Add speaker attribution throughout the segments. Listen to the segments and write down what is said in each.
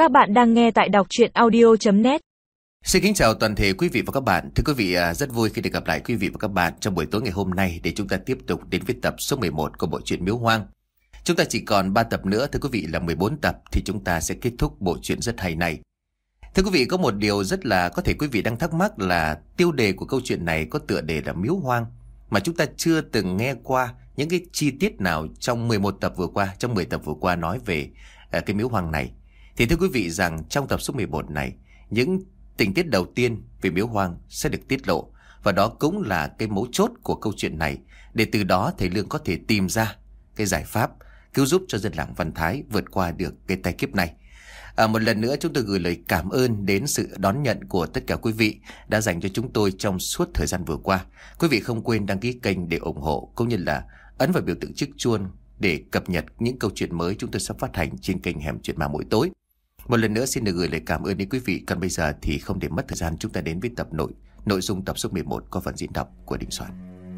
Speaker 1: Các bạn đang nghe tại đọc truyện audio.net.
Speaker 2: Xin kính chào toàn thể quý vị và các bạn. Thưa quý vị, rất vui khi được gặp lại quý vị và các bạn trong buổi tối ngày hôm nay để chúng ta tiếp tục đến với tập số 11 của bộ truyện Miếu Hoang. Chúng ta chỉ còn 3 tập nữa, thưa quý vị, là 14 tập thì chúng ta sẽ kết thúc bộ truyện rất hay này. Thưa quý vị, có một điều rất là có thể quý vị đang thắc mắc là tiêu đề của câu chuyện này có tựa đề là Miếu Hoang, mà chúng ta chưa từng nghe qua những cái chi tiết nào trong 11 tập vừa qua, trong 10 tập vừa qua nói về cái miếu hoang này. Thì thưa quý vị rằng trong tập số 11 này, những tình tiết đầu tiên về miếu hoang sẽ được tiết lộ, và đó cũng là cái mấu chốt của câu chuyện này, để từ đó thầy Lương có thể tìm ra cái giải pháp cứu giúp cho dân làng Văn Thái vượt qua được cái tai kiếp này. Một lần nữa chúng tôi gửi lời cảm ơn đến sự đón nhận của tất cả quý vị đã dành cho chúng tôi trong suốt thời gian vừa qua. Quý vị không quên đăng ký kênh để ủng hộ, cũng như là ấn vào biểu tượng chiếc chuông để cập nhật những câu chuyện mới chúng tôi sắp phát hành trên kênh Hẻm Chuyện Ma mỗi tối. Một lần nữa xin được gửi lời cảm ơn đến quý vị. Còn bây giờ thì không để mất thời gian, chúng ta đến với tập nội dung tập số 11 có phần diễn đọc của Đình Soạn.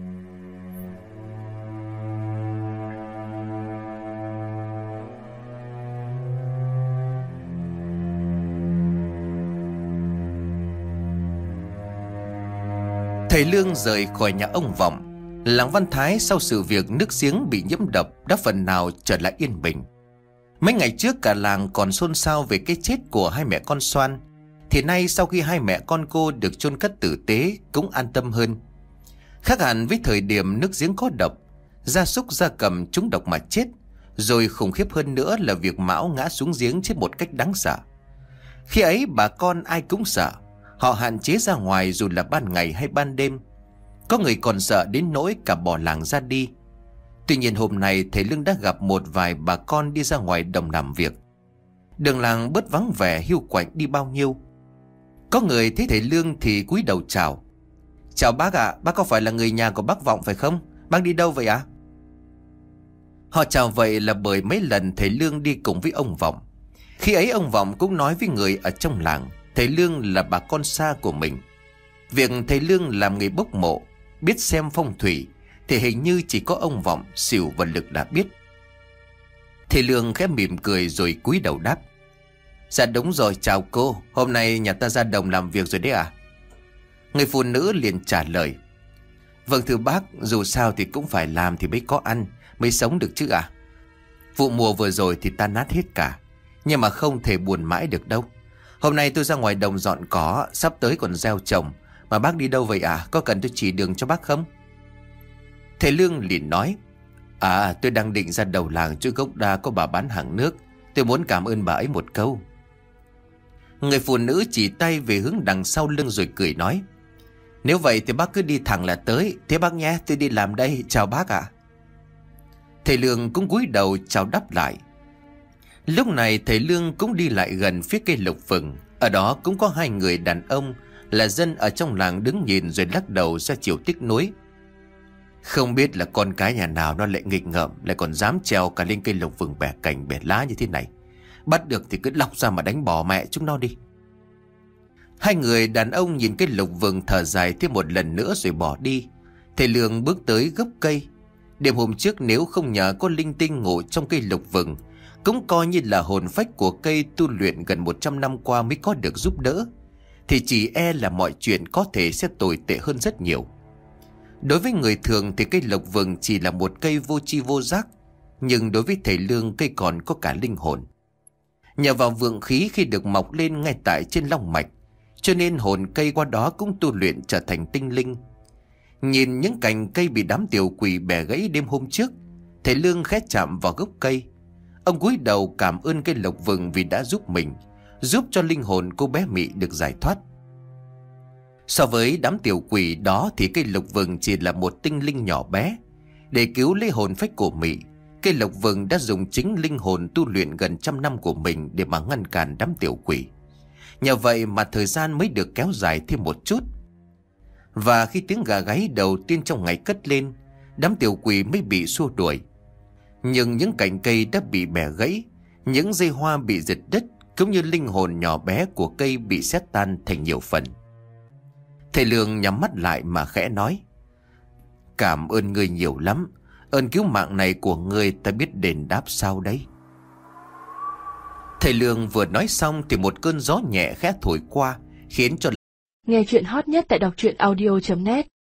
Speaker 2: Thầy Lương rời khỏi nhà ông Vọng. Làng Văn Thái sau sự việc nước giếng bị nhiễm độc đã phần nào trở lại yên bình. Mấy ngày trước cả làng còn xôn xao về cái chết của hai mẹ con Xoan, thì nay sau khi hai mẹ con cô được chôn cất tử tế cũng an tâm hơn. Khác hẳn với thời điểm nước giếng có độc, gia súc gia cầm trúng độc mà chết, rồi khủng khiếp hơn nữa là việc Mão ngã xuống giếng chết một cách đáng sợ. Khi ấy bà con ai cũng sợ, họ hạn chế ra ngoài dù là ban ngày hay ban đêm. Có người còn sợ đến nỗi cả bỏ làng ra đi. Tuy nhiên hôm nay thầy Lương đã gặp một vài bà con đi ra ngoài đồng làm việc. Đường làng bớt vắng vẻ hiu quạnh đi bao nhiêu. Có người thấy thầy Lương thì cúi đầu chào. Chào bác ạ, bác có phải là người nhà của bác Vọng phải không? Bác đi đâu vậy ạ? Họ chào vậy là bởi mấy lần thầy Lương đi cùng với ông Vọng. Khi ấy ông Vọng cũng nói với người ở trong làng thầy Lương là bà con xa của mình. Việc thầy Lương làm nghề bốc mộ, biết xem phong thủy thì hình như chỉ có ông Vọng, Xỉu và Lực đã biết. Thầy Lương khẽ mỉm cười rồi cúi đầu đáp. Dạ đúng rồi, chào cô, hôm nay nhà ta ra đồng làm việc rồi đấy à? Người phụ nữ liền trả lời. Vâng thưa bác, dù sao thì cũng phải làm thì mới có ăn, mới sống được chứ ạ. Vụ mùa vừa rồi thì tan nát hết cả, nhưng mà không thể buồn mãi được đâu. Hôm nay tôi ra ngoài đồng dọn cỏ, sắp tới còn gieo trồng. Mà bác đi đâu vậy à? Có cần tôi chỉ đường cho bác không? Thầy Lương liền nói. Tôi đang định ra đầu làng chỗ gốc đa có bà bán hàng nước. Tôi muốn cảm ơn bà ấy một câu. Người phụ nữ chỉ tay về hướng đằng sau lưng rồi cười nói. Nếu vậy thì bác cứ đi thẳng là tới. Thế bác nhé, tôi đi làm đây, chào bác ạ. Thầy Lương cũng cúi đầu chào đáp lại. Lúc này thầy Lương cũng đi lại gần phía cây lộc vừng. Ở đó cũng có hai người đàn ông là dân ở trong làng đứng nhìn rồi lắc đầu ra chiều tiếc nuối. Không biết là con cái nhà nào nó lại nghịch ngợm, lại còn dám trèo cả lên cây lộc vừng bẻ cành bẻ lá như thế này. Bắt được thì cứ lọc ra mà đánh bỏ mẹ chúng nó đi. Hai người đàn ông nhìn cây lộc vừng thở dài thêm một lần nữa rồi bỏ đi. Thầy Lương bước tới gốc cây. Đêm hôm trước nếu không nhờ có linh tinh ngủ trong cây lộc vừng, cũng coi như là hồn phách của cây tu luyện gần 100 năm qua mới có được giúp đỡ, thì chỉ e là mọi chuyện có thể sẽ tồi tệ hơn rất nhiều. Đối với người thường thì cây lộc vừng chỉ là một cây vô tri vô giác, nhưng đối với thầy Lương cây còn có cả linh hồn. Nhờ vào vượng khí khi được mọc lên ngay tại trên long mạch, cho nên hồn cây qua đó cũng tu luyện trở thành tinh linh. Nhìn những cành cây bị đám tiểu quỷ bẻ gãy đêm hôm trước, thầy Lương khẽ chạm vào gốc cây. Ông cúi đầu cảm ơn cây lộc vừng vì đã giúp mình, giúp cho linh hồn cô bé Mị được giải thoát. So với đám tiểu quỷ đó thì cây lộc vừng chỉ là một tinh linh nhỏ bé. Để cứu lấy hồn phách của Mị, cây lộc vừng đã dùng chính linh hồn tu luyện gần 100 năm của mình để mà ngăn cản đám tiểu quỷ. Nhờ vậy mà thời gian mới được kéo dài thêm một chút. Và khi tiếng gà gáy đầu tiên trong ngày cất lên, đám tiểu quỷ mới bị xua đuổi. Nhưng những cành cây đã bị bẻ gãy, những dây hoa bị giật đứt, cũng như linh hồn nhỏ bé của cây bị xé tan thành nhiều phần. Thầy Lương nhắm mắt lại mà khẽ nói. Cảm ơn ngươi nhiều lắm. Ơn cứu mạng này của ngươi ta biết đền đáp sao đấy. Thầy Lương vừa nói xong thì một cơn gió nhẹ khẽ thổi qua, khiến cho
Speaker 3: Nghe chuyện hot nhất tại đọc truyện audio.net